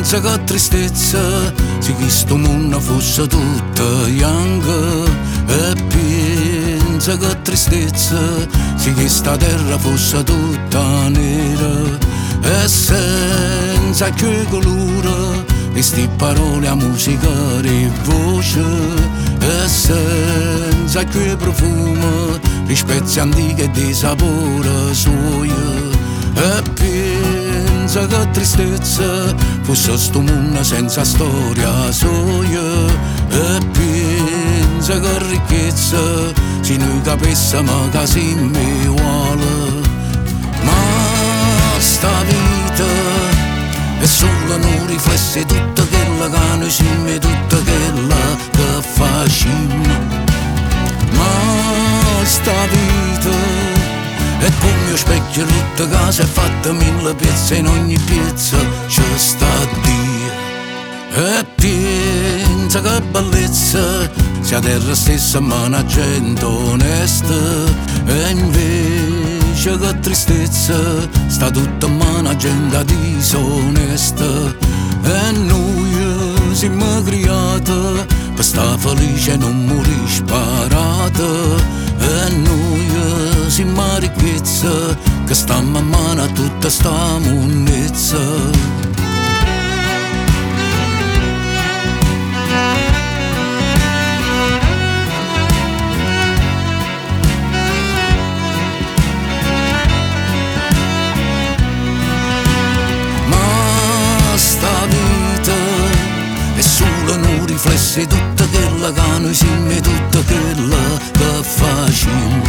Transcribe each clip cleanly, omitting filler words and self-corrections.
pensa che tristezza se questo mondo fosse tutto bianco, e pensa che tristezza se questa terra fosse tutta nera, e senza che colore queste parole a musica e voce, e senza che profumo di spezie antiche e di sapore suo, e pensa che tristezza fosse sto mondo senza storia sua, e pensa che ricchezza se noi capissimo che siamo uguali. Ma sta vita è solo un riflesso di tutto quello che noi siamo e tutto quello che facciamo. Ma sta vita è come un specchio, tutta casa è fatta mille pezzi, in ogni pezzo c'è sta Dio. E pensa che bellezza sia terra stessa ma una gente onesta, e invece che tristezza sta tutta in mano a gente disonesta, e noi siamo creati per sta felice e non morire sparata, e noi siamo ricchezza che stiamo a mano a tutta sta monnezza. Riflessi tutto quello che noi siamo e tutto quello che facciamo.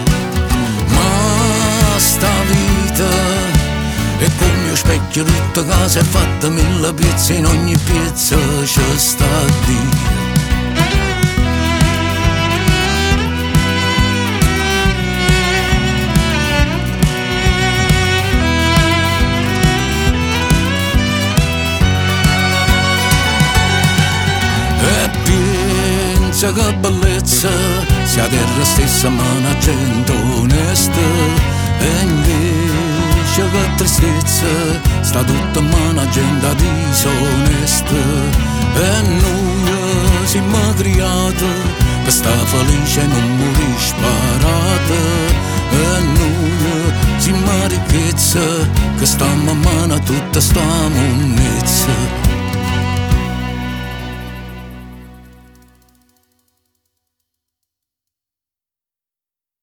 Ma sta vita è come un specchio, tutta casa è fatta mille pezzi, in ogni pezzo c'è sta Dio. Pensa che bellezza sia terra stessa ma una gente onesta, e invece che tristezza sta tutta in mano a gente disonesta, e noi siamo creati per sta felice e non morire sparata, e noi siamo ricchezza che stiamo a mano a tutta sta monnezza.